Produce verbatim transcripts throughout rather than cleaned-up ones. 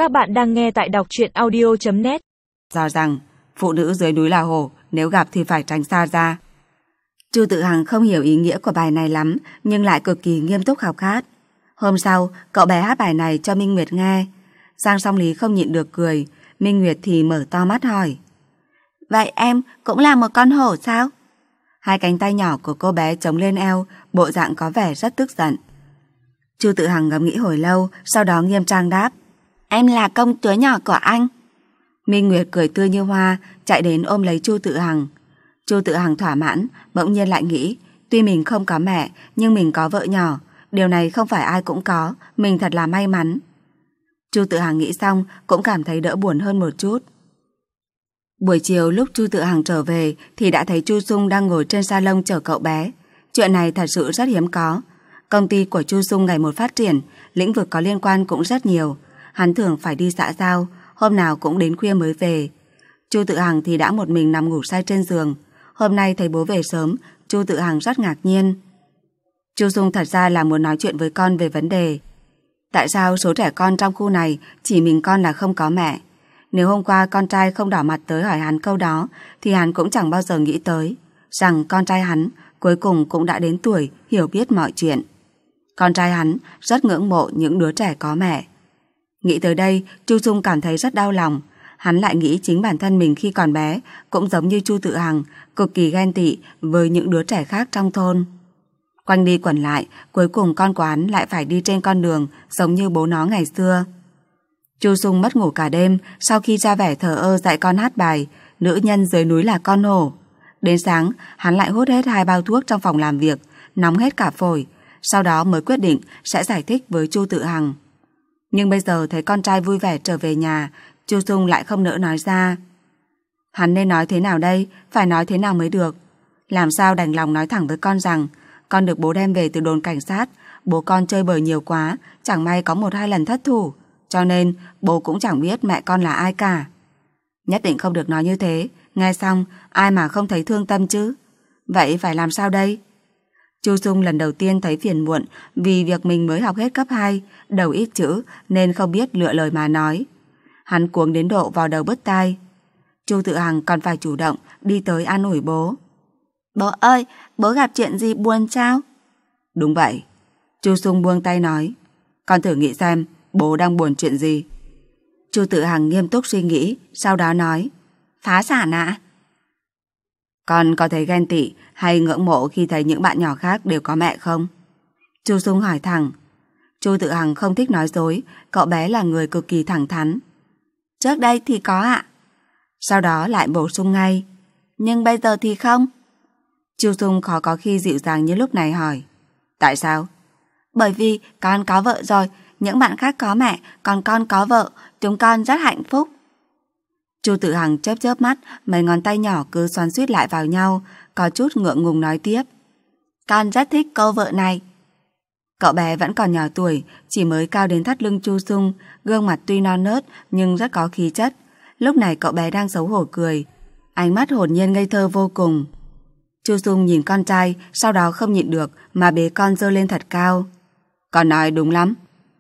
Các bạn đang nghe tại đọc truyện audio chấm net. Do rằng phụ nữ dưới núi là hổ, nếu gặp thì phải tránh xa ra. Chu Tự Hằng không hiểu ý nghĩa của bài này lắm, nhưng lại cực kỳ nghiêm túc học hát. Hôm sau, cậu bé hát bài này cho Minh Nguyệt nghe. Giang Song Lý không nhịn được cười, Minh Nguyệt thì mở to mắt hỏi: Vậy em cũng là một con hổ sao? Hai cánh tay nhỏ của cô bé chống lên eo, bộ dạng có vẻ rất tức giận. Chu Tự Hằng ngẫm nghĩ hồi lâu, sau đó nghiêm trang đáp: Em là công chúa nhỏ của anh. Minh Nguyệt cười tươi như hoa, chạy đến ôm lấy Chu Tự Hằng. Chu Tự Hằng thỏa mãn, bỗng nhiên lại nghĩ, tuy mình không có mẹ, nhưng mình có vợ nhỏ. Điều này không phải ai cũng có, mình thật là may mắn. Chu Tự Hằng nghĩ xong, cũng cảm thấy đỡ buồn hơn một chút. Buổi chiều lúc Chu Tự Hằng trở về, thì đã thấy Chu Sung đang ngồi trên salon chờ cậu bé. Chuyện này thật sự rất hiếm có. Công ty của Chu Sung ngày một phát triển, lĩnh vực có liên quan cũng rất nhiều. Hắn thường phải đi xã giao, hôm nào cũng đến khuya mới về. Chu Tự Hằng thì đã một mình nằm ngủ say trên giường. Hôm nay thấy bố về sớm, Chu Tự Hằng rất ngạc nhiên. Chu Sung thật ra là muốn nói chuyện với con về vấn đề. Tại sao số trẻ con trong khu này chỉ mình con là không có mẹ? Nếu hôm qua con trai không đỏ mặt tới hỏi hắn câu đó, thì hắn cũng chẳng bao giờ nghĩ tới rằng con trai hắn cuối cùng cũng đã đến tuổi hiểu biết mọi chuyện. Con trai hắn rất ngưỡng mộ những đứa trẻ có mẹ. Nghĩ tới đây, Chu Sung cảm thấy rất đau lòng. Hắn lại nghĩ chính bản thân mình khi còn bé cũng giống như Chu Tự Hằng, cực kỳ ghen tị với những đứa trẻ khác trong thôn. Quanh đi quẩn lại, cuối cùng con của hắn lại phải đi trên con đường giống như bố nó ngày xưa. Chu Sung mất ngủ cả đêm sau khi ra vẻ thờ ơ dạy con hát bài Nữ nhân dưới núi là con hổ. Đến sáng, hắn lại hút hết hai bao thuốc trong phòng làm việc, nóng hết cả phổi. Sau đó mới quyết định sẽ giải thích với Chu Tự Hằng. Nhưng bây giờ thấy con trai vui vẻ trở về nhà, Chu Sung lại không nỡ nói ra. Hắn nên nói thế nào đây? Phải nói thế nào mới được? Làm sao đành lòng nói thẳng với con rằng con được bố đem về từ đồn cảnh sát, bố con chơi bời nhiều quá, chẳng may có một hai lần thất thủ, cho nên bố cũng chẳng biết mẹ con là ai cả. Nhất định không được nói như thế, nghe xong ai mà không thấy thương tâm chứ? Vậy phải làm sao đây? Chu Sung lần đầu tiên thấy phiền muộn vì việc mình mới học hết cấp hai, đầu ít chữ nên không biết lựa lời mà nói. Hắn cuống đến độ vào đầu bứt tai. Chu Tự Hằng còn phải chủ động đi tới an ủi bố. Bố ơi, bố gặp chuyện gì buồn sao? Đúng vậy. Chu Sung buông tay nói. Con thử nghĩ xem bố đang buồn chuyện gì. Chu Tự Hằng nghiêm túc suy nghĩ, sau đó nói. Phá sản ạ? Con có thấy ghen tị hay ngưỡng mộ khi thấy những bạn nhỏ khác đều có mẹ không? Chu Sung hỏi thẳng. Chu Tự Hằng không thích nói dối, cậu bé là người cực kỳ thẳng thắn. Trước đây thì có ạ. Sau đó lại bổ sung ngay. Nhưng bây giờ thì không. Chu Sung khó có khi dịu dàng như lúc này hỏi. Tại sao? Bởi vì con có vợ rồi, những bạn khác có mẹ, còn con có vợ, chúng con rất hạnh phúc. Chu Tự Hằng chớp chớp mắt, mấy ngón tay nhỏ cứ xoắn xuýt lại vào nhau, có chút ngượng ngùng nói tiếp. Con rất thích cô vợ này. Cậu bé vẫn còn nhỏ tuổi, chỉ mới cao đến thắt lưng Chu Sung, gương mặt tuy non nớt nhưng rất có khí chất. Lúc này cậu bé đang xấu hổ cười, ánh mắt hồn nhiên ngây thơ vô cùng. Chu Sung nhìn con trai, sau đó không nhịn được mà bế con giơ lên thật cao. Con nói đúng lắm.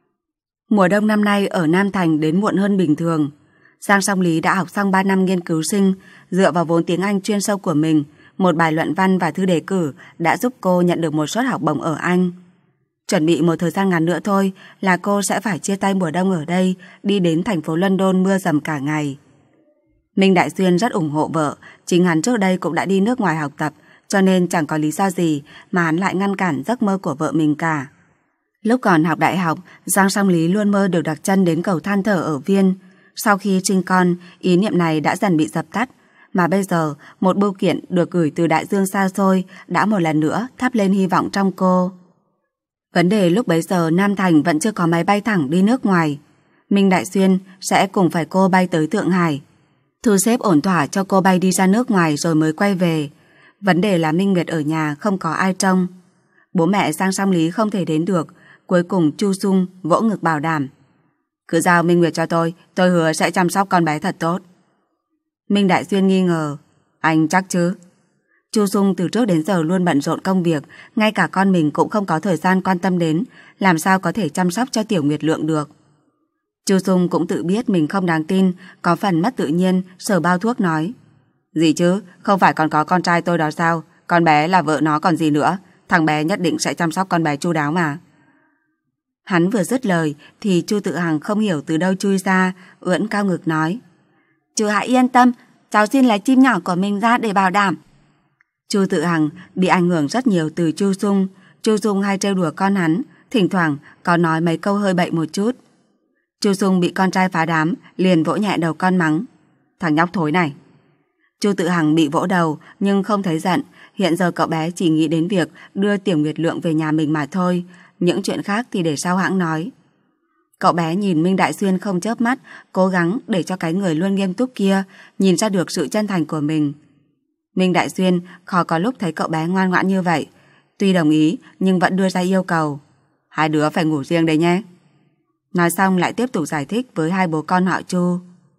Mùa đông năm nay ở Nam Thành đến muộn hơn bình thường. Giang Song Lý đã học xong ba năm nghiên cứu sinh, dựa vào vốn tiếng Anh chuyên sâu của mình, một bài luận văn và thư đề cử đã giúp cô nhận được một suất học bổng ở Anh. Chuẩn bị một thời gian ngắn nữa thôi là cô sẽ phải chia tay mùa đông ở đây, đi đến thành phố London mưa dầm cả ngày. Minh Đại Xuyên rất ủng hộ vợ, chính hắn trước đây cũng đã đi nước ngoài học tập, cho nên chẳng có lý do gì mà hắn lại ngăn cản giấc mơ của vợ mình cả. Lúc còn học đại học, Giang Song Lý luôn mơ được đặt chân đến cầu than thở ở Viên. Sau khi sinh con, ý niệm này đã dần bị dập tắt, mà bây giờ một bưu kiện được gửi từ đại dương xa xôi đã một lần nữa thắp lên hy vọng trong cô. Vấn đề lúc bấy giờ Nam Thành vẫn chưa có máy bay thẳng đi nước ngoài. Minh Đại Xuyên sẽ cùng phải cô bay tới Thượng Hải, thu xếp ổn thỏa cho cô bay đi ra nước ngoài rồi mới quay về. Vấn đề là Minh Nguyệt ở nhà không có ai trông. Bố mẹ Giang Song Lý không thể đến được. Cuối cùng Chu Sung vỗ ngực bảo đảm. Cứ giao Minh Nguyệt cho tôi, tôi hứa sẽ chăm sóc con bé thật tốt. Minh Đại Xuyên nghi ngờ. Anh chắc chứ? Chu Sung từ trước đến giờ luôn bận rộn công việc, ngay cả con mình cũng không có thời gian quan tâm đến, làm sao có thể chăm sóc cho Tiểu Nguyệt Lượng được. Chu Dung cũng tự biết mình không đáng tin, có phần mất tự nhiên, sờ bao thuốc nói. Gì chứ, không phải còn có con trai tôi đó sao? Con bé là vợ nó còn gì nữa. Thằng bé nhất định sẽ chăm sóc con bé chu đáo mà. Hắn vừa dứt lời thì Chu Tự Hằng không hiểu từ đâu chui ra, ưỡn cao ngực nói. Chú hãy yên tâm, cháu xin lấy chim nhỏ của mình ra để bảo đảm. Chu Tự Hằng bị ảnh hưởng rất nhiều từ Chu Dung. Chu Dung hay trêu đùa con hắn, thỉnh thoảng có nói mấy câu hơi bậy một chút. Chu Dung bị con trai phá đám, liền vỗ nhẹ đầu con mắng. Thằng nhóc thối này. Chu Tự Hằng bị vỗ đầu nhưng không thấy giận. Hiện giờ cậu bé chỉ nghĩ đến việc đưa Tiểu Nguyệt Lượng về nhà mình mà thôi. Những chuyện khác thì để sau hãng nói. Cậu bé nhìn Minh Đại Xuyên không chớp mắt, cố gắng để cho cái người luôn nghiêm túc kia nhìn ra được sự chân thành của mình. Minh Đại Xuyên khó có lúc thấy cậu bé ngoan ngoãn như vậy. Tuy đồng ý nhưng vẫn đưa ra yêu cầu. Hai đứa phải ngủ riêng đây nhé. Nói xong lại tiếp tục giải thích với hai bố con họ Chu.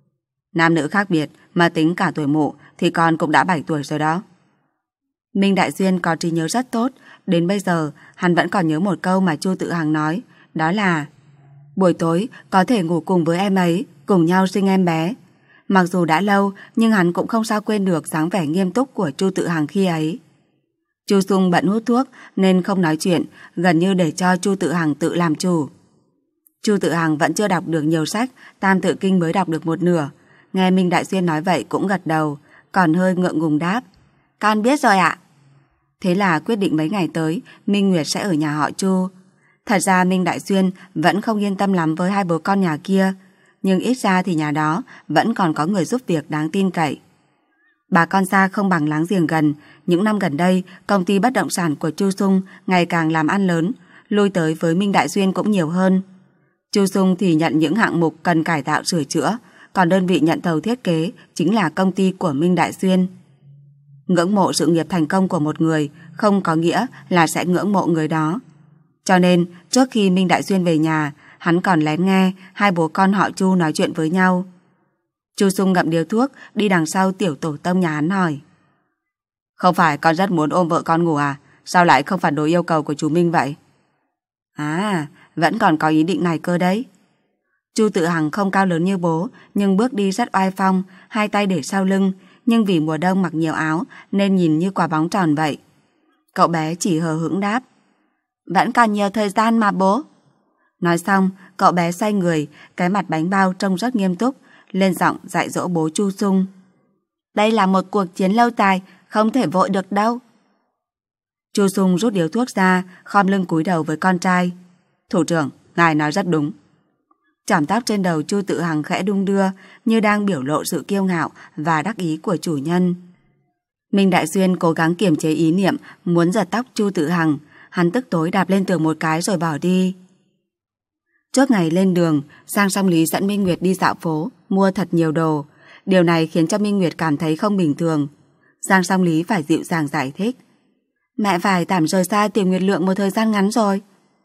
Nam nữ khác biệt mà tính cả tuổi mụ thì con cũng đã bảy tuổi rồi đó. Minh Đại Xuyên có trí nhớ rất tốt. Đến bây giờ hắn vẫn còn nhớ một câu mà Chu Tự Hằng nói. Đó là buổi tối có thể ngủ cùng với em ấy, cùng nhau sinh em bé. Mặc dù đã lâu nhưng hắn cũng không sao quên được dáng vẻ nghiêm túc của Chu Tự Hằng khi ấy. Chu Dung bận hút thuốc nên không nói chuyện, gần như để cho Chu Tự Hằng tự làm chủ. Chu Tự Hằng vẫn chưa đọc được nhiều sách, Tam Tự Kinh mới đọc được một nửa. Nghe Minh Đại Xuyên nói vậy cũng gật đầu, còn hơi ngượng ngùng đáp. Con biết rồi ạ. Thế là quyết định mấy ngày tới Minh Nguyệt sẽ ở nhà họ Chu. Thật ra Minh Đại Xuyên vẫn không yên tâm lắm với hai bố con nhà kia, nhưng ít ra thì nhà đó vẫn còn có người giúp việc đáng tin cậy. Bà con xa không bằng láng giềng gần. Những năm gần đây công ty bất động sản của Chu Dung ngày càng làm ăn lớn, lui tới với Minh Đại Xuyên cũng nhiều hơn. Chu Dung thì nhận những hạng mục cần cải tạo sửa chữa, còn đơn vị nhận thầu thiết kế chính là công ty của Minh Đại Xuyên. Ngưỡng mộ sự nghiệp thành công của một người không có nghĩa là sẽ ngưỡng mộ người đó. Cho nên trước khi Minh Đại Xuyên về nhà, hắn còn lén nghe hai bố con họ Chu nói chuyện với nhau. Chu Dung ngậm điếu thuốc đi đằng sau tiểu tổ tông nhà hắn hỏi. Không phải con rất muốn ôm vợ con ngủ à? Sao lại không phản đối yêu cầu của chú Minh vậy? À, vẫn còn có ý định này cơ đấy. Chu Tự Hằng không cao lớn như bố, nhưng bước đi rất oai phong, hai tay để sau lưng, nhưng vì mùa đông mặc nhiều áo nên nhìn như quả bóng tròn vậy. Cậu bé chỉ hờ hững đáp. Vẫn còn nhiều thời gian mà bố. Nói xong, cậu bé xoay người, cái mặt bánh bao trông rất nghiêm túc, lên giọng dạy dỗ bố Chu Dung. Đây là một cuộc chiến lâu dài, không thể vội được đâu. Chu Dung rút điếu thuốc ra, khom lưng cúi đầu với con trai. Thủ trưởng, ngài nói rất đúng. Chỏm tóc trên đầu Chu Tự Hằng khẽ đung đưa, như đang biểu lộ sự kiêu ngạo và đắc ý của chủ nhân. Minh Đại Xuyên cố gắng kiềm chế ý niệm muốn giật tóc Chu Tự Hằng. Hắn tức tối đạp lên tường một cái rồi bỏ đi. Trước ngày lên đường, Giang Song Lý dẫn Minh Nguyệt đi dạo phố, mua thật nhiều đồ. Điều này khiến cho Minh Nguyệt cảm thấy không bình thường. Giang Song Lý phải dịu dàng giải thích. Mẹ phải tạm rời xa Tiểu Nguyệt Lượng một thời gian ngắn rồi.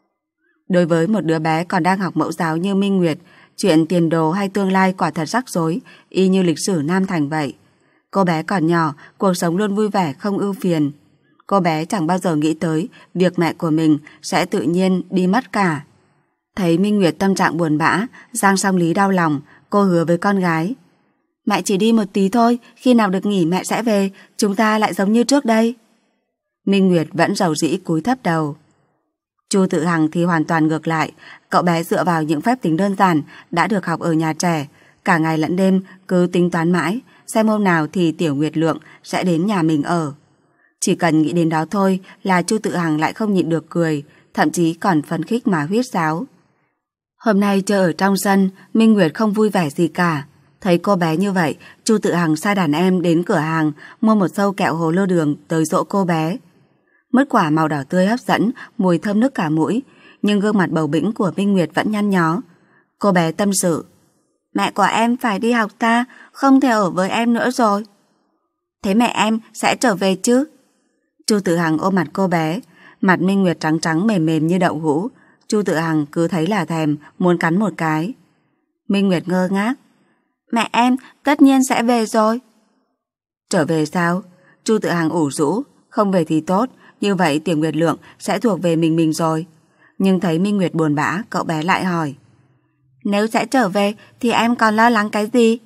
Đối với một đứa bé còn đang học mẫu giáo như Minh Nguyệt, chuyện tiền đồ hay tương lai quả thật rắc rối, y như lịch sử Nam Thành vậy. Cô bé còn nhỏ, cuộc sống luôn vui vẻ không ưu phiền. Cô bé chẳng bao giờ nghĩ tới việc mẹ của mình sẽ tự nhiên đi mất cả. Thấy Minh Nguyệt tâm trạng buồn bã, Giang Song Lý đau lòng, cô hứa với con gái. Mẹ chỉ đi một tí thôi, khi nào được nghỉ mẹ sẽ về, chúng ta lại giống như trước đây. Minh Nguyệt vẫn rầu rĩ cúi thấp đầu. Chu Tự Hằng thì hoàn toàn ngược lại, cậu bé dựa vào những phép tính đơn giản đã được học ở nhà trẻ, cả ngày lẫn đêm cứ tính toán mãi, xem hôm nào thì Tiểu Nguyệt Lượng sẽ đến nhà mình ở. Chỉ cần nghĩ đến đó thôi là Chu Tự Hằng lại không nhịn được cười, thậm chí còn phấn khích mà huýt sáo. Hôm nay chơi ở trong sân, Minh Nguyệt không vui vẻ gì cả. Thấy cô bé như vậy, Chu Tự Hằng sai đàn em đến cửa hàng mua một xâu kẹo hồ lô đường tới dỗ cô bé. Mứt quả màu đỏ tươi hấp dẫn, mùi thơm nức cả mũi, nhưng gương mặt bầu bĩnh của Minh Nguyệt vẫn nhăn nhó. Cô bé tâm sự. Mẹ của em phải đi học ta, không thể ở với em nữa rồi. Thế mẹ em sẽ trở về chứ? Chu Tự Hằng ôm mặt cô bé, mặt Minh Nguyệt trắng trắng mềm mềm như đậu hũ. Chu Tự Hằng cứ thấy là thèm, muốn cắn một cái. Minh Nguyệt ngơ ngác. Mẹ em tất nhiên sẽ về rồi. Trở về sao? Chu Tự Hằng ủ rũ. Không về thì tốt, như vậy Tiểu Nguyệt Lượng sẽ thuộc về mình mình rồi. Nhưng thấy Minh Nguyệt buồn bã, cậu bé lại hỏi. Nếu sẽ trở về thì em còn lo lắng cái gì?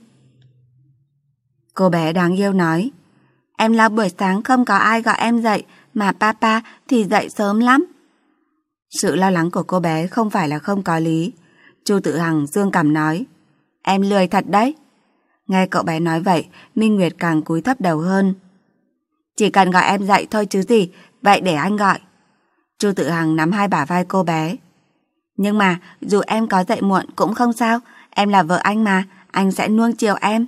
Cô bé đáng yêu nói, em lo buổi sáng không có ai gọi em dậy, mà papa thì dậy sớm lắm. Sự lo lắng của cô bé không phải là không có lý. Chu Tự Hằng dương cằm nói, em lười thật đấy. Nghe cậu bé nói vậy, Minh Nguyệt càng cúi thấp đầu hơn. Chỉ cần gọi em dậy thôi chứ gì, vậy để anh gọi. Chu Tự Hằng nắm hai bả vai cô bé. Nhưng mà dù em có dậy muộn cũng không sao, em là vợ anh mà, anh sẽ nuông chiều em.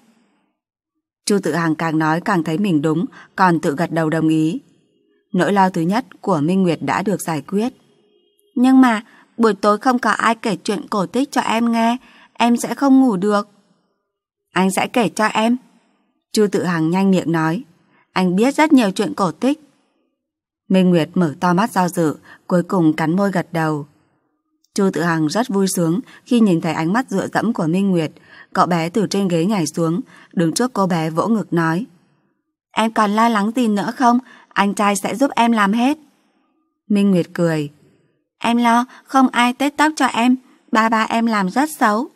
Chu Tự Hằng càng nói càng thấy mình đúng, còn tự gật đầu đồng ý. Nỗi lo thứ nhất của Minh Nguyệt đã được giải quyết. Nhưng mà buổi tối không có ai kể chuyện cổ tích cho em nghe, em sẽ không ngủ được. Anh sẽ kể cho em. Chu Tự Hằng nhanh miệng nói, anh biết rất nhiều chuyện cổ tích. Minh Nguyệt mở to mắt do dự, cuối cùng cắn môi gật đầu. Chu Tự Hằng rất vui sướng khi nhìn thấy ánh mắt dựa dẫm của Minh Nguyệt. Cậu bé từ trên ghế nhảy xuống, đứng trước cô bé vỗ ngực nói, em còn lo lắng gì nữa không? Anh trai sẽ giúp em làm hết. Minh Nguyệt cười, em lo không ai tết tóc cho em, ba ba em làm rất xấu.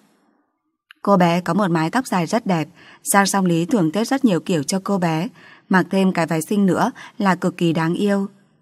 Cô bé có một mái tóc dài rất đẹp, Giang Song Lý thường tết rất nhiều kiểu cho cô bé, mặc thêm cái váy xinh nữa là cực kỳ đáng yêu.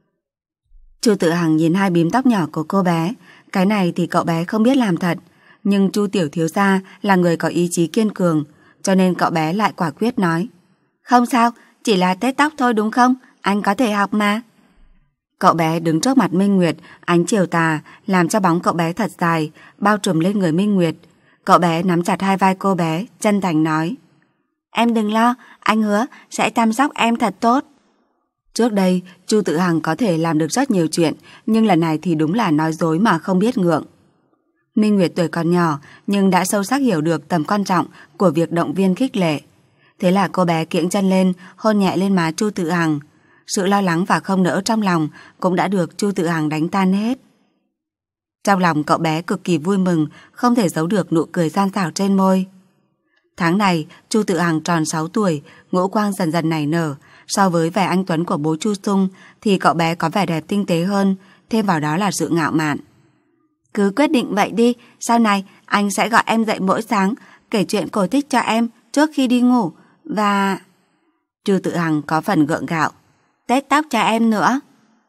Chu Tự Hằng nhìn hai bím tóc nhỏ của cô bé, cái này thì cậu bé không biết làm thật, nhưng Chu tiểu thiếu gia là người có ý chí kiên cường, cho nên cậu bé lại quả quyết nói, không sao, chỉ là tết tóc thôi đúng không? Anh có thể học mà. Cậu bé đứng trước mặt Minh Nguyệt, ánh chiều tà làm cho bóng cậu bé thật dài, bao trùm lên người Minh Nguyệt. Cậu bé nắm chặt hai vai cô bé, chân thành nói, em đừng lo, anh hứa sẽ chăm sóc em thật tốt. Trước đây, Chu Tự Hằng có thể làm được rất nhiều chuyện, nhưng lần này thì đúng là nói dối mà không biết ngượng. Minh Nguyệt tuổi còn nhỏ, nhưng đã sâu sắc hiểu được tầm quan trọng của việc động viên khích lệ. Thế là cô bé kiễng chân lên, hôn nhẹ lên má Chu Tự Hằng. Sự lo lắng và không nỡ trong lòng cũng đã được Chu Tự Hằng đánh tan hết. Trong lòng cậu bé cực kỳ vui mừng, không thể giấu được nụ cười gian xảo trên môi. Tháng này, Chu Tự Hằng tròn sáu tuổi, ngũ quang dần dần nảy nở. So với vẻ anh tuấn của bố Chu Sung thì cậu bé có vẻ đẹp tinh tế hơn, thêm vào đó là sự ngạo mạn. Cứ quyết định vậy đi, sau này anh sẽ gọi em dậy mỗi sáng, kể chuyện cổ tích cho em trước khi đi ngủ, và... Chu Tự Hằng có phần gượng gạo, tết tóc cho em nữa.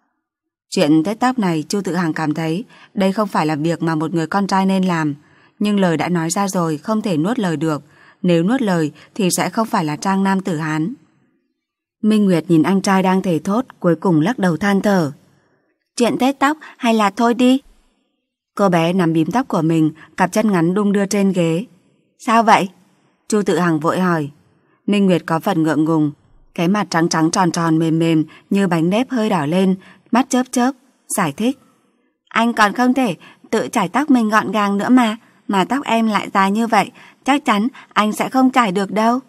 Chuyện tết tóc này Chu Tự Hằng cảm thấy đây không phải là việc mà một người con trai nên làm, nhưng lời đã nói ra rồi không thể nuốt lời được, nếu nuốt lời thì sẽ không phải là trang nam tử Hán. Minh Nguyệt nhìn anh trai đang thề thốt, cuối cùng lắc đầu than thở. Chuyện tết tóc hay là thôi đi. Cô bé nắm bím tóc của mình, cặp chân ngắn đung đưa trên ghế. Sao vậy? Chu Tự Hằng vội hỏi. Minh Nguyệt có phần ngượng ngùng, cái mặt trắng trắng tròn tròn mềm mềm như bánh nếp hơi đỏ lên, mắt chớp chớp, giải thích. Anh còn không thể tự chải tóc mình gọn gàng nữa mà, mà tóc em lại dài như vậy, chắc chắn anh sẽ không chải được đâu.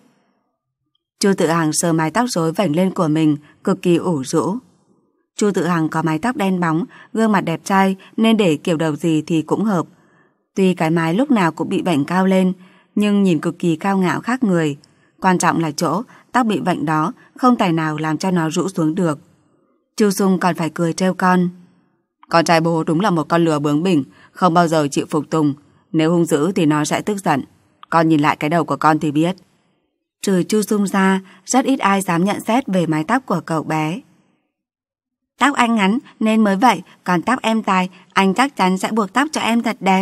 Chu Tự Hằng sờ mái tóc rối vểnh lên của mình, cực kỳ ủ rũ. Chu Tự Hằng có mái tóc đen bóng, gương mặt đẹp trai nên để kiểu đầu gì thì cũng hợp. Tuy cái mái lúc nào cũng bị vểnh cao lên, nhưng nhìn cực kỳ cao ngạo khác người. Quan trọng là chỗ tóc bị vểnh đó không tài nào làm cho nó rũ xuống được. Chu Sung còn phải cười trêu con. Con trai bố đúng là một con lừa bướng bỉnh, không bao giờ chịu phục tùng. Nếu hung dữ thì nó sẽ tức giận. Con nhìn lại cái đầu của con thì biết. Trừ Chu Sung ra, rất ít ai dám nhận xét về mái tóc của cậu bé. Tóc anh ngắn nên mới vậy, còn tóc em dài, anh chắc chắn sẽ buộc tóc cho em thật đẹp.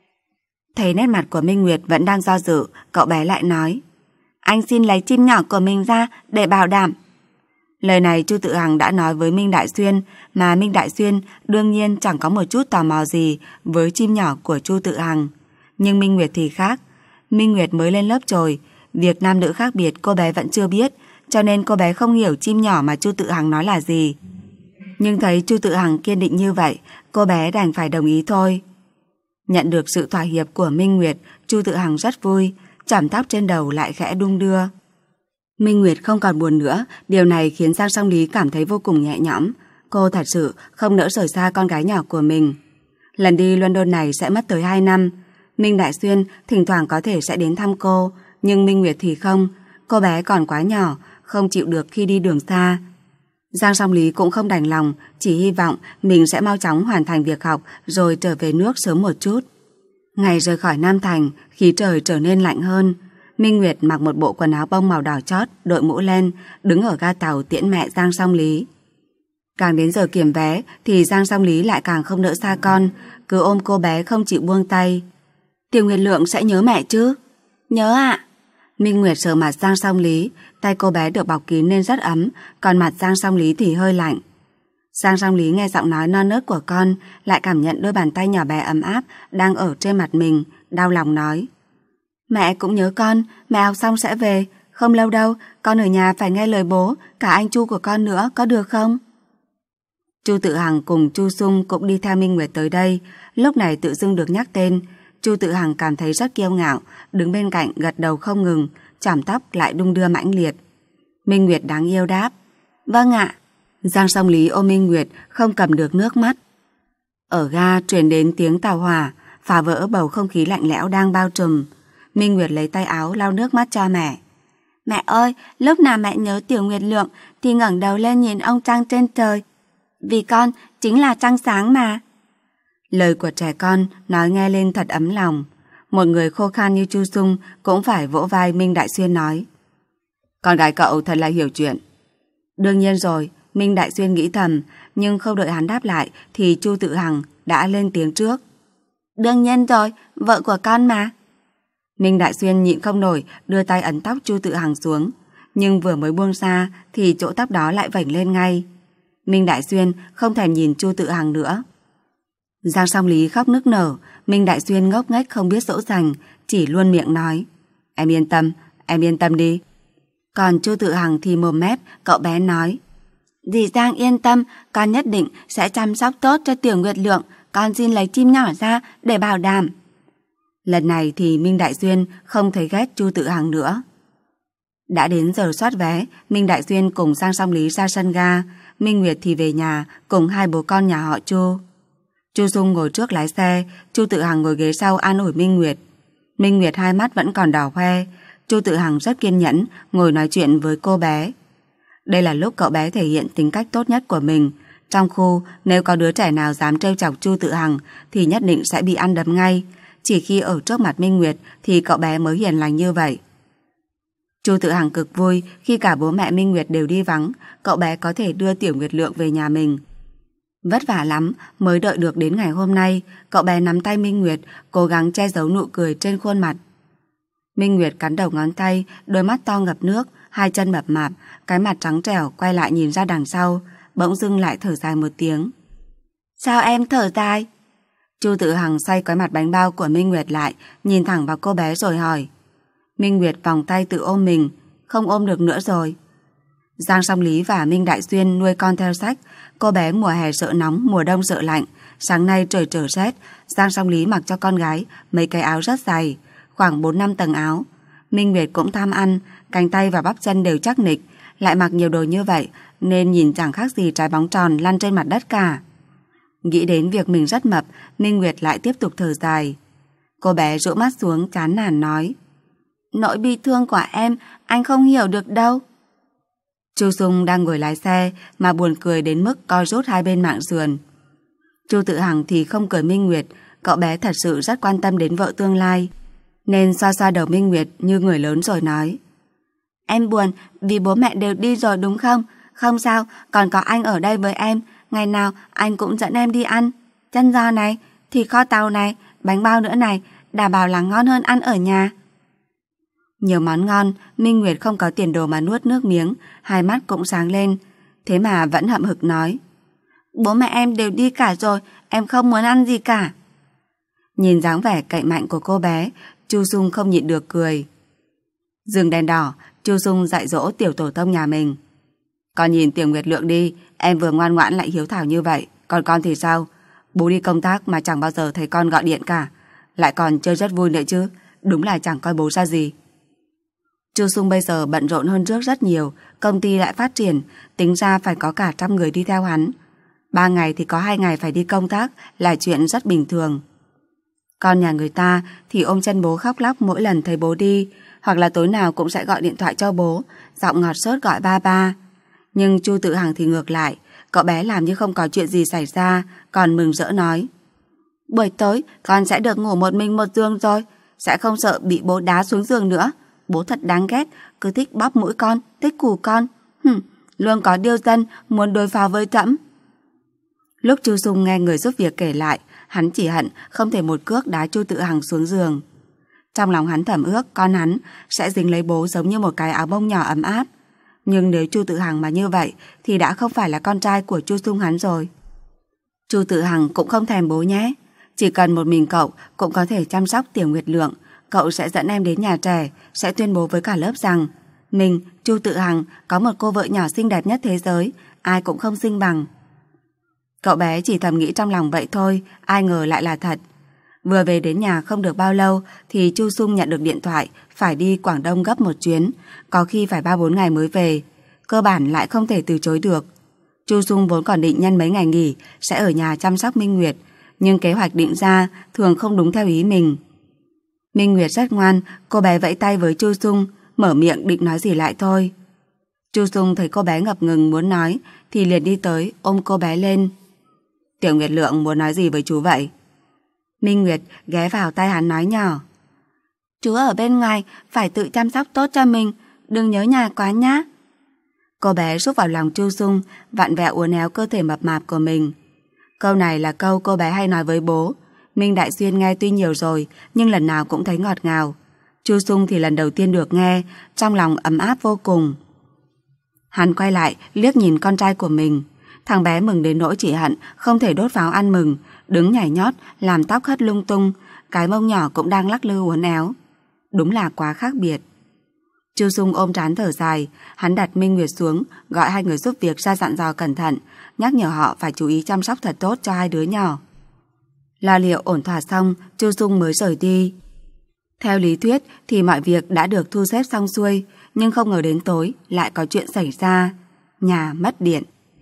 Thấy nét mặt của Minh Nguyệt vẫn đang do dự, cậu bé lại nói. Anh xin lấy chim nhỏ của mình ra để bảo đảm. Lời này Chu Tự Hằng đã nói với Minh Đại Xuyên, mà Minh Đại Xuyên đương nhiên chẳng có một chút tò mò gì với chim nhỏ của Chu Tự Hằng. Nhưng Minh Nguyệt thì khác. Minh Nguyệt mới lên lớp rồi, việc nam nữ khác biệt cô bé vẫn chưa biết, cho nên cô bé không hiểu chim nhỏ mà Chu Tự Hằng nói là gì. Nhưng thấy Chu Tự Hằng kiên định như vậy, cô bé đành phải đồng ý thôi. Nhận được sự thỏa hiệp của Minh Nguyệt, Chu Tự Hằng rất vui, chỏm tóc trên đầu lại khẽ đung đưa. Minh Nguyệt không còn buồn nữa, điều này khiến Giang Song Lý cảm thấy vô cùng nhẹ nhõm. Cô thật sự không nỡ rời xa con gái nhỏ của mình. Lần đi London này sẽ mất tới hai năm. Minh Đại Xuyên thỉnh thoảng có thể sẽ đến thăm cô, nhưng Minh Nguyệt thì không. Cô bé còn quá nhỏ, không chịu được khi đi đường xa. Giang Song Lý cũng không đành lòng, chỉ hy vọng mình sẽ mau chóng hoàn thành việc học rồi trở về nước sớm một chút. Ngày rời khỏi Nam Thành, khí trời trở nên lạnh hơn. Minh Nguyệt mặc một bộ quần áo bông màu đỏ chót, đội mũ len, đứng ở ga tàu tiễn mẹ Giang Song Lý. Càng đến giờ kiểm vé thì Giang Song Lý lại càng không nỡ xa con, cứ ôm cô bé không chịu buông tay. Tiểu Nguyệt Lượng sẽ nhớ mẹ chứ? Nhớ ạ. Minh Nguyệt sờ mặt Giang Song Lý, tay cô bé được bọc kín nên rất ấm, còn mặt Giang Song Lý thì hơi lạnh. Giang Song Lý nghe giọng nói non nớt của con, lại cảm nhận đôi bàn tay nhỏ bé ấm áp đang ở trên mặt mình, đau lòng nói: Mẹ cũng nhớ con, mẹ học xong sẽ về, không lâu đâu, con ở nhà phải nghe lời bố, cả anh Chu của con nữa, có được không? Chu Tự Hằng cùng Chu Sung cũng đi theo Minh Nguyệt tới đây, lúc này tự dưng được nhắc tên. Chu Tự Hằng cảm thấy rất kiêu ngạo, đứng bên cạnh gật đầu không ngừng, chỏm tóc lại đung đưa mãnh liệt. Minh Nguyệt đáng yêu đáp: Vâng ạ. Giang Song Lý ôm Minh Nguyệt không cầm được nước mắt. Ở ga truyền đến tiếng tàu hỏa, phá vỡ bầu không khí lạnh lẽo đang bao trùm. Minh Nguyệt lấy tay áo lau nước mắt cho mẹ. Mẹ ơi, lúc nào mẹ nhớ Tiểu Nguyệt Lượng thì ngẩng đầu lên nhìn ông trăng trên trời. Vì con chính là trăng sáng mà. Lời của trẻ con nói nghe lên thật ấm lòng. Một người khô khan như Chu Sung cũng phải vỗ vai Minh Đại Xuyên nói: Con gái cậu thật là hiểu chuyện. Đương nhiên rồi, Minh Đại Xuyên nghĩ thầm, nhưng không đợi hắn đáp lại thì Chu Tự Hằng đã lên tiếng trước: Đương nhiên rồi, vợ của con mà. Minh Đại Xuyên nhịn không nổi đưa tay ấn tóc Chu Tự Hằng xuống, nhưng vừa mới buông ra thì chỗ tóc đó lại vểnh lên ngay. Minh Đại Xuyên không thèm nhìn Chu Tự Hằng nữa. Giang Song Lý khóc nức nở, Minh Đại Xuyên ngốc nghếch không biết dỗ dành, chỉ luôn miệng nói: Em yên tâm, em yên tâm đi. Còn Chu Tự Hằng thì mồm mép, cậu bé nói: Dì Giang yên tâm, con nhất định sẽ chăm sóc tốt cho Tiểu Nguyệt Lượng, con xin lấy chim nhỏ ra để bảo đảm. Lần này thì Minh Đại Xuyên không thấy ghét Chu Tự Hằng nữa. Đã đến giờ soát vé, Minh Đại Xuyên cùng Giang Song Lý ra sân ga, Minh Nguyệt thì về nhà cùng hai bố con nhà họ Chu. Chu Dung ngồi trước lái xe, Chu Tự Hằng ngồi ghế sau an ủi Minh Nguyệt. Minh Nguyệt hai mắt vẫn còn đỏ hoe, Chu Tự Hằng rất kiên nhẫn ngồi nói chuyện với cô bé. Đây là lúc cậu bé thể hiện tính cách tốt nhất của mình. Trong khu, nếu có đứa trẻ nào dám trêu chọc Chu Tự Hằng thì nhất định sẽ bị ăn đấm ngay. Chỉ khi ở trước mặt Minh Nguyệt thì cậu bé mới hiền lành như vậy. Chu Tự Hằng cực vui khi cả bố mẹ Minh Nguyệt đều đi vắng, cậu bé có thể đưa Tiểu Nguyệt Lượng về nhà mình. Vất vả lắm mới đợi được đến ngày hôm nay, cậu bé nắm tay Minh Nguyệt, cố gắng che giấu nụ cười trên khuôn mặt. Minh Nguyệt cắn đầu ngón tay, đôi mắt to ngập nước, hai chân mập mạp, cái mặt trắng trẻo quay lại nhìn ra đằng sau, bỗng dưng lại thở dài một tiếng. Sao em thở dài? Chu Tự Hằng xoay cái mặt bánh bao của Minh Nguyệt lại, nhìn thẳng vào cô bé rồi hỏi. Minh Nguyệt vòng tay tự ôm mình, không ôm được nữa rồi. Giang Song Lý và Minh Đại Xuyên nuôi con theo sách, cô bé mùa hè sợ nóng, mùa đông sợ lạnh. Sáng nay trời trở rét, Giang Song Lý mặc cho con gái mấy cái áo rất dày, khoảng bốn năm tầng áo. Minh Nguyệt cũng tham ăn, cánh tay và bắp chân đều chắc nịch, lại mặc nhiều đồ như vậy nên nhìn chẳng khác gì trái bóng tròn lăn trên mặt đất cả. Nghĩ đến việc mình rất mập, Minh Nguyệt lại tiếp tục thở dài. Cô bé rũ mắt xuống chán nản nói: Nỗi bi thương của em anh không hiểu được đâu. Chu Sung đang ngồi lái xe mà buồn cười đến mức co rút hai bên mạn sườn. Chu Tự Hằng thì không cười Minh Nguyệt, cậu bé thật sự rất quan tâm đến vợ tương lai, nên xoa xoa đầu Minh Nguyệt như người lớn rồi nói: Em buồn vì bố mẹ đều đi rồi đúng không? Không sao, còn có anh ở đây với em, ngày nào anh cũng dẫn em đi ăn. Chân giò này, thịt kho tàu này, bánh bao nữa này, đảm bảo là ngon hơn ăn ở nhà. Nhiều món ngon, Minh Nguyệt không có tiền đồ mà nuốt nước miếng, hai mắt cũng sáng lên, thế mà vẫn hậm hực nói: Bố mẹ em đều đi cả rồi, em không muốn ăn gì cả. Nhìn dáng vẻ cậy mạnh của cô bé, Chu Dung không nhịn được cười. Dừng đèn đỏ, Chu Dung dạy dỗ tiểu tổ tông nhà mình. Con nhìn Tiểu Nguyệt Lượng đi, em vừa ngoan ngoãn lại hiếu thảo như vậy, còn con thì sao? Bố đi công tác mà chẳng bao giờ thấy con gọi điện cả, lại còn chơi rất vui nữa chứ, đúng là chẳng coi bố ra gì. Chu Sung bây giờ bận rộn hơn trước rất nhiều, công ty lại phát triển, tính ra phải có cả trăm người đi theo hắn. Ba ngày thì có hai ngày phải đi công tác là chuyện rất bình thường. Con nhà người ta thì ôm chân bố khóc lóc mỗi lần thấy bố đi, hoặc là tối nào cũng sẽ gọi điện thoại cho bố, giọng ngọt xớt gọi ba ba. Nhưng Chu Tự Hằng thì ngược lại, cậu bé làm như không có chuyện gì xảy ra, còn mừng rỡ nói: Buổi tối con sẽ được ngủ một mình một giường rồi, sẽ không sợ bị bố đá xuống giường nữa. Bố thật đáng ghét, cứ thích bóp mũi con, thích cù con. Hừm, luôn có điêu dân muốn đối phó với trẫm. Lúc Chu Sung nghe người giúp việc kể lại, hắn chỉ hận không thể một cước đá Chu Tự Hằng xuống giường. Trong lòng hắn thầm ước con hắn sẽ dính lấy bố giống như một cái áo bông nhỏ ấm áp. Nhưng nếu Chu Tự Hằng mà như vậy thì đã không phải là con trai của Chu Sung hắn rồi. Chu Tự Hằng cũng không thèm bố nhé. Chỉ cần một mình cậu cũng có thể chăm sóc Tiểu Nguyệt Lượng. Cậu sẽ dẫn em đến nhà trẻ, sẽ tuyên bố với cả lớp rằng mình, Chu Tự Hằng, có một cô vợ nhỏ xinh đẹp nhất thế giới, ai cũng không xinh bằng. Cậu bé chỉ thầm nghĩ trong lòng vậy thôi, ai ngờ lại là thật. Vừa về đến nhà không được bao lâu thì Chu Sung nhận được điện thoại phải đi Quảng Đông gấp một chuyến, có khi phải ba bốn ngày mới về. Cơ bản lại không thể từ chối được. Chu Sung vốn còn định nhân mấy ngày nghỉ sẽ ở nhà chăm sóc Minh Nguyệt, nhưng kế hoạch định ra thường không đúng theo ý mình. Minh Nguyệt rất ngoan, cô bé vẫy tay với Chu Sung, mở miệng định nói gì lại thôi. Chu Sung thấy cô bé ngập ngừng muốn nói thì liền đi tới ôm cô bé lên. Tiểu Nguyệt Lượng muốn nói gì với chú vậy? Minh Nguyệt ghé vào tai hắn nói nhỏ. Chú ở bên ngoài phải tự chăm sóc tốt cho mình, đừng nhớ nhà quá nhá. Cô bé rút vào lòng Chu Sung, vặn vẹo uốn éo cơ thể mập mạp của mình. Câu này là câu cô bé hay nói với bố. Minh Đại Xuyên nghe tuy nhiều rồi nhưng lần nào cũng thấy ngọt ngào. Chu Sung thì lần đầu tiên được nghe, trong lòng ấm áp vô cùng. Hắn quay lại liếc nhìn con trai của mình. Thằng bé mừng đến nỗi chỉ hận không thể đốt pháo ăn mừng, đứng nhảy nhót, làm tóc hất lung tung, cái mông nhỏ cũng đang lắc lư uốn éo. Đúng là quá khác biệt. Chu Sung ôm trán thở dài, hắn đặt Minh Nguyệt xuống, gọi hai người giúp việc ra dặn dò cẩn thận, nhắc nhở họ phải chú ý chăm sóc thật tốt cho hai đứa nhỏ. Lo liệu ổn thỏa xong, Chu Sung mới rời đi. Theo lý thuyết thì mọi việc đã được thu xếp xong xuôi, nhưng không ngờ đến tối lại có chuyện xảy ra. Nhà mất điện.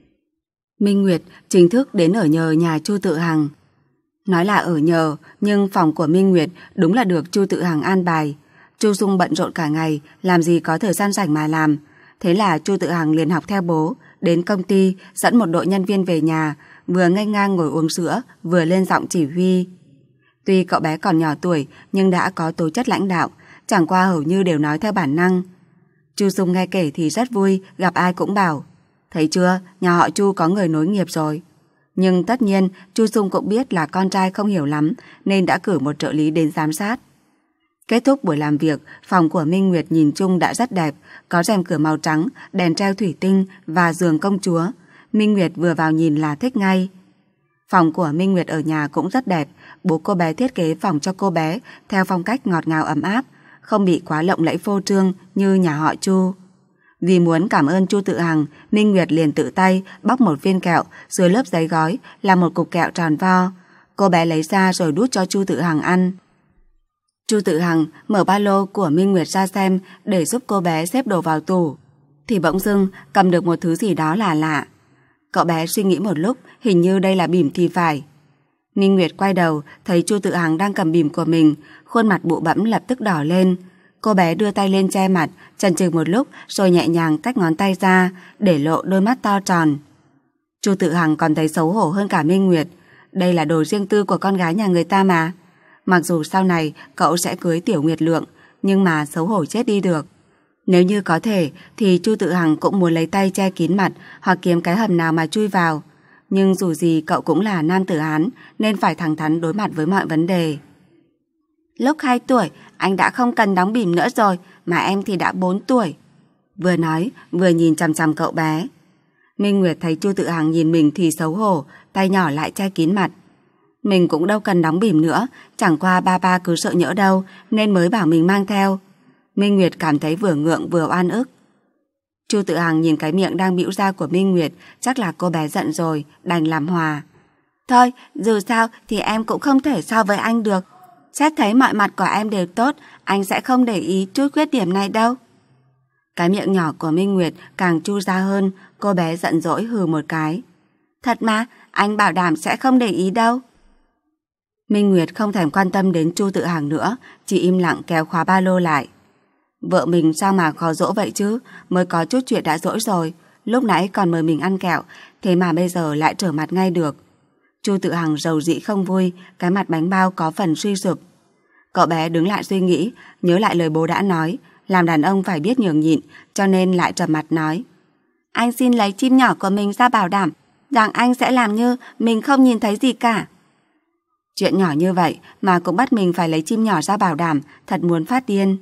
Minh Nguyệt chính thức đến ở nhờ nhà Chu Tự Hằng. Nói là ở nhờ, nhưng phòng của Minh Nguyệt đúng là được Chu Tự Hằng an bài. Chu Sung bận rộn cả ngày, làm gì có thời gian rảnh mà làm. Thế là Chu Tự Hằng liền học theo bố, đến công ty dẫn một đội nhân viên về nhà, vừa nghênh ngang ngồi uống sữa, vừa lên giọng chỉ huy. Tuy cậu bé còn nhỏ tuổi nhưng đã có tố chất lãnh đạo, chẳng qua hầu như đều nói theo bản năng. Chu Sung nghe kể thì rất vui, gặp ai cũng bảo, thấy chưa, nhà họ Chu có người nối nghiệp rồi. Nhưng tất nhiên Chu Sung cũng biết là con trai không hiểu lắm nên đã cử một trợ lý đến giám sát. Kết thúc buổi làm việc, phòng của Minh Nguyệt nhìn chung đã rất đẹp, có rèm cửa màu trắng, đèn treo thủy tinh và giường công chúa. Minh Nguyệt vừa vào nhìn là thích ngay. Phòng của Minh Nguyệt ở nhà cũng rất đẹp, bố cô bé thiết kế phòng cho cô bé theo phong cách ngọt ngào ấm áp, không bị quá lộng lẫy phô trương như nhà họ Chu. Vì muốn cảm ơn Chu Tự Hằng, Minh Nguyệt liền tự tay bóc một viên kẹo dưới lớp giấy gói là một cục kẹo tròn vo. Cô bé lấy ra rồi đút cho Chu Tự Hằng ăn. Chu Tự Hằng mở ba lô của Minh Nguyệt ra xem để giúp cô bé xếp đồ vào tủ, thì bỗng dưng cầm được một thứ gì đó lạ lạ. Cậu bé suy nghĩ một lúc, hình như đây là bỉm thì phải. Minh Nguyệt quay đầu thấy Chu Tự Hằng đang cầm bỉm của mình, khuôn mặt bụ bẫm lập tức đỏ lên. Cô bé đưa tay lên che mặt, chần chừ một lúc rồi nhẹ nhàng tách ngón tay ra, để lộ đôi mắt to tròn. Chu Tự Hằng còn thấy xấu hổ hơn cả Minh Nguyệt. Đây là đồ riêng tư của con gái nhà người ta mà. Mặc dù sau này cậu sẽ cưới Tiểu Nguyệt Lượng, nhưng mà xấu hổ chết đi được. Nếu như có thể thì Chu Tự Hằng cũng muốn lấy tay che kín mặt hoặc kiếm cái hầm nào mà chui vào. Nhưng dù gì cậu cũng là nam tử Hán nên phải thẳng thắn đối mặt với mọi vấn đề. Lúc hai tuổi anh đã không cần đóng bỉm nữa rồi, mà em thì đã bốn tuổi. Vừa nói vừa nhìn chằm chằm cậu bé. Minh Nguyệt thấy Chu Tự Hằng nhìn mình thì xấu hổ, tay nhỏ lại che kín mặt. Mình cũng đâu cần đóng bỉm nữa, chẳng qua ba ba cứ sợ nhỡ đâu nên mới bảo mình mang theo. Minh Nguyệt cảm thấy vừa ngượng vừa oan ức. Chu Tự Hằng nhìn cái miệng đang bĩu ra của Minh Nguyệt, chắc là cô bé giận rồi, đành làm hòa. Thôi, dù sao thì em cũng không thể so với anh được. Xét thấy mọi mặt của em đều tốt, anh sẽ không để ý chút khuyết điểm này đâu. Cái miệng nhỏ của Minh Nguyệt càng chu ra hơn, cô bé giận dỗi hừ một cái. Thật mà, anh bảo đảm sẽ không để ý đâu. Minh Nguyệt không thèm quan tâm đến Chu Tự Hằng nữa, chỉ im lặng kéo khóa ba lô lại. Vợ mình sao mà khó dỗ vậy chứ, mới có chút chuyện đã dỗi rồi, lúc nãy còn mời mình ăn kẹo, thế mà bây giờ lại trở mặt ngay được. Chu Tự Hằng rầu rĩ không vui, cái mặt bánh bao có phần suy sụp. Cậu bé đứng lại suy nghĩ, nhớ lại lời bố đã nói, làm đàn ông phải biết nhường nhịn, cho nên lại trầm mặt nói: Anh xin lấy chim nhỏ của mình ra bảo đảm rằng anh sẽ làm như mình không nhìn thấy gì cả. Chuyện nhỏ như vậy mà cũng bắt mình phải lấy chim nhỏ ra bảo đảm, thật muốn phát điên.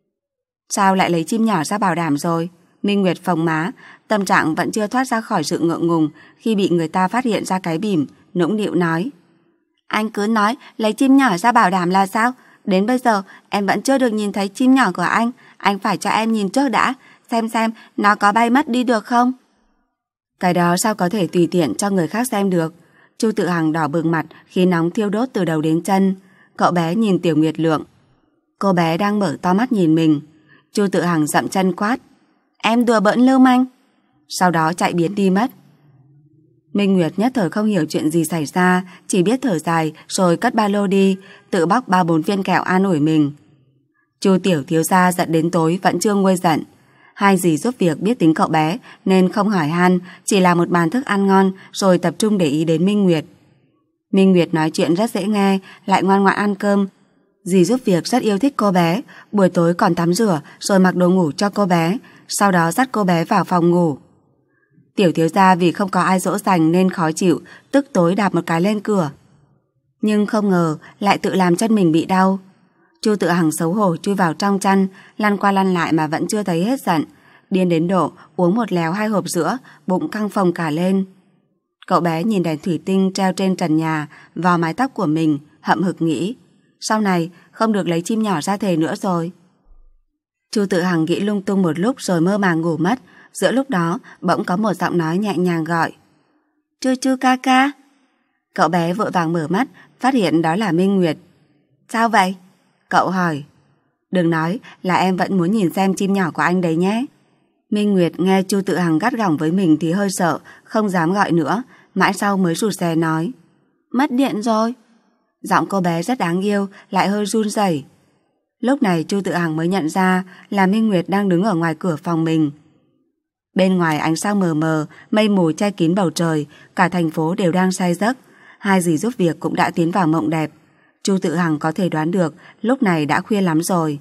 Sao lại lấy chim nhỏ ra bảo đảm rồi? Minh Nguyệt phồng má, tâm trạng vẫn chưa thoát ra khỏi sự ngượng ngùng khi bị người ta phát hiện ra cái bỉm, nũng nịu nói: Anh cứ nói lấy chim nhỏ ra bảo đảm là sao? Đến bây giờ em vẫn chưa được nhìn thấy chim nhỏ của anh. Anh phải cho em nhìn trước đã, xem xem nó có bay mất đi được không? Cái đó sao có thể tùy tiện cho người khác xem được? Chu Tự Hằng đỏ bừng mặt, khí nóng thiêu đốt từ đầu đến chân. Cậu bé nhìn Tiểu Nguyệt Lượng. Cô bé đang mở to mắt nhìn mình. Chu Tự Hằng dậm chân quát: Em đùa bỡn lưu manh. Sau đó chạy biến đi mất. Minh Nguyệt nhất thời không hiểu chuyện gì xảy ra, chỉ biết thở dài rồi cất ba lô đi, tự bóc ba bốn viên kẹo an ủi mình. Chu tiểu thiếu gia giận đến tối vẫn chưa nguôi giận. Hai dì giúp việc biết tính cậu bé nên không hỏi han, chỉ làm một bàn thức ăn ngon rồi tập trung để ý đến Minh Nguyệt. Minh Nguyệt nói chuyện rất dễ nghe, lại ngoan ngoãn ăn cơm. Dì giúp việc rất yêu thích cô bé, buổi tối còn tắm rửa rồi mặc đồ ngủ cho cô bé, sau đó dắt cô bé vào phòng ngủ. Tiểu thiếu gia vì không có ai dỗ dành nên khó chịu, tức tối đạp một cái lên cửa. Nhưng không ngờ lại tự làm chân mình bị đau. Chu Tự Hằng xấu hổ chui vào trong chăn, lăn qua lăn lại mà vẫn chưa thấy hết giận, điên đến độ uống một lèo hai hộp sữa, bụng căng phồng cả lên. Cậu bé nhìn đèn thủy tinh treo trên trần nhà vào mái tóc của mình, hậm hực nghĩ: sau này không được lấy chim nhỏ ra thề nữa rồi. Chu Tự Hằng nghĩ lung tung một lúc rồi mơ màng ngủ mất. Giữa lúc đó bỗng có một giọng nói nhẹ nhàng gọi: Chu Chu ca ca. Cậu bé vội vàng mở mắt, phát hiện đó là Minh Nguyệt. Sao vậy? Cậu hỏi. Đừng nói là em vẫn muốn nhìn xem chim nhỏ của anh đấy nhé. Minh Nguyệt nghe Chu Tự Hằng gắt gỏng với mình thì hơi sợ, không dám gọi nữa, mãi sau mới rụt rè nói: Mất điện rồi. Giọng cô bé rất đáng yêu, lại hơi run rẩy. Lúc này Chu Tự Hằng mới nhận ra là Minh Nguyệt đang đứng ở ngoài cửa phòng mình. Bên ngoài ánh sao mờ mờ, mây mù che kín bầu trời, cả thành phố đều đang say giấc. Hai dì giúp việc cũng đã tiến vào mộng đẹp. Chu Tự Hằng có thể đoán được lúc này đã khuya lắm rồi.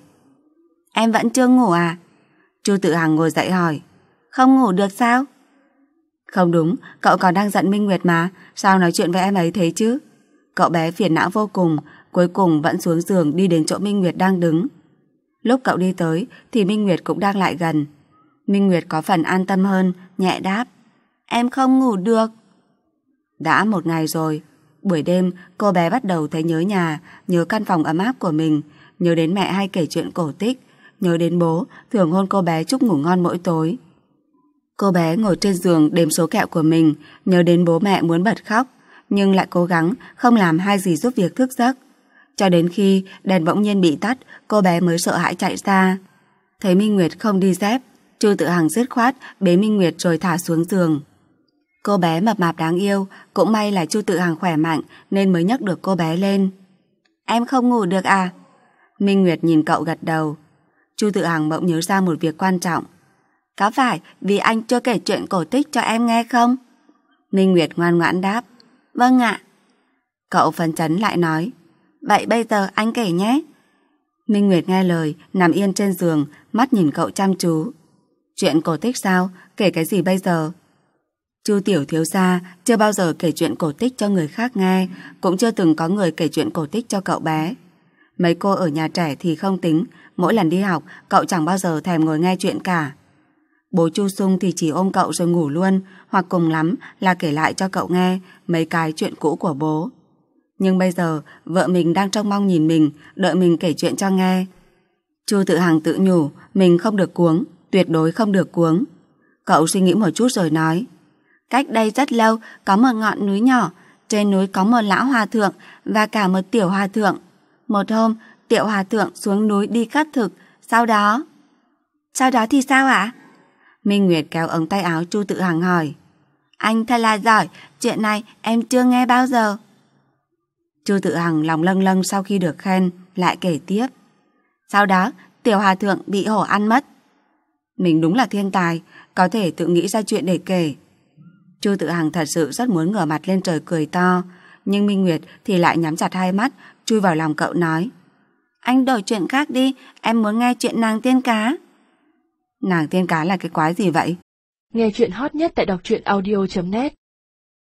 Em vẫn chưa ngủ à? Chu Tự Hằng ngồi dậy hỏi. Không ngủ được sao? Không đúng, cậu còn đang giận Minh Nguyệt mà, sao nói chuyện với em ấy thế chứ? Cậu bé phiền não vô cùng, cuối cùng vẫn xuống giường đi đến chỗ Minh Nguyệt đang đứng. Lúc cậu đi tới thì Minh Nguyệt cũng đang lại gần. Minh Nguyệt có phần an tâm hơn, nhẹ đáp: Em không ngủ được. Đã một ngày rồi. Buổi đêm cô bé bắt đầu thấy nhớ nhà, nhớ căn phòng ấm áp của mình, nhớ đến mẹ hay kể chuyện cổ tích, nhớ đến bố thường hôn cô bé chúc ngủ ngon mỗi tối. Cô bé ngồi trên giường đếm số kẹo của mình, nhớ đến bố mẹ muốn bật khóc, nhưng lại cố gắng không làm hai dì giúp việc thức giấc. Cho đến khi đèn bỗng nhiên bị tắt, cô bé mới sợ hãi chạy ra. Thấy Minh Nguyệt không đi dép, Chu Tự Hằng dứt khoát bế Minh Nguyệt rồi thả xuống giường. Cô bé mập mạp đáng yêu, cũng may là Chu Tự Hằng khỏe mạnh nên mới nhấc được cô bé lên. Em không ngủ được à? Minh Nguyệt nhìn cậu gật đầu. Chu Tự Hằng bỗng nhớ ra một việc quan trọng. Có phải vì anh chưa kể chuyện cổ tích cho em nghe không? Minh Nguyệt ngoan ngoãn đáp. Vâng ạ. Cậu phấn chấn lại nói. Vậy bây giờ anh kể nhé. Minh Nguyệt nghe lời, nằm yên trên giường, mắt nhìn cậu chăm chú. Chuyện cổ tích sao? Kể cái gì bây giờ? Chu tiểu thiếu gia chưa bao giờ kể chuyện cổ tích cho người khác nghe, cũng chưa từng có người kể chuyện cổ tích cho cậu bé. Mấy cô ở nhà trẻ thì không tính, mỗi lần đi học cậu chẳng bao giờ thèm ngồi nghe chuyện cả. Bố Chu Sung thì chỉ ôm cậu rồi ngủ luôn, hoặc cùng lắm là kể lại cho cậu nghe mấy cái chuyện cũ của bố. Nhưng bây giờ vợ mình đang trông mong nhìn mình, đợi mình kể chuyện cho nghe. Chu Tự Hằng tự nhủ mình không được cuống, tuyệt đối không được cuống. Cậu suy nghĩ một chút rồi nói. Cách đây rất lâu có một ngọn núi nhỏ, trên núi có một lão hòa thượng và cả một tiểu hòa thượng. Một hôm tiểu hòa thượng xuống núi đi khất thực, sau đó... Sau đó thì sao ạ? Minh Nguyệt kéo ống tay áo Chu Tự Hằng hỏi. Anh thật là giỏi, chuyện này em chưa nghe bao giờ. Chu Tự Hằng lòng lâng lâng sau khi được khen, lại kể tiếp. Sau đó tiểu hòa thượng bị hổ ăn mất. Mình đúng là thiên tài, có thể tự nghĩ ra chuyện để kể. Chu Tự Hằng thật sự rất muốn ngửa mặt lên trời cười to, Nhưng Minh Nguyệt thì lại nhắm chặt hai mắt, chui vào lòng cậu nói: Anh đổi chuyện khác đi, em muốn nghe chuyện nàng tiên cá. Nàng tiên cá là cái quái gì vậy? Nghe chuyện hot nhất tại đọc truyện audio chấm net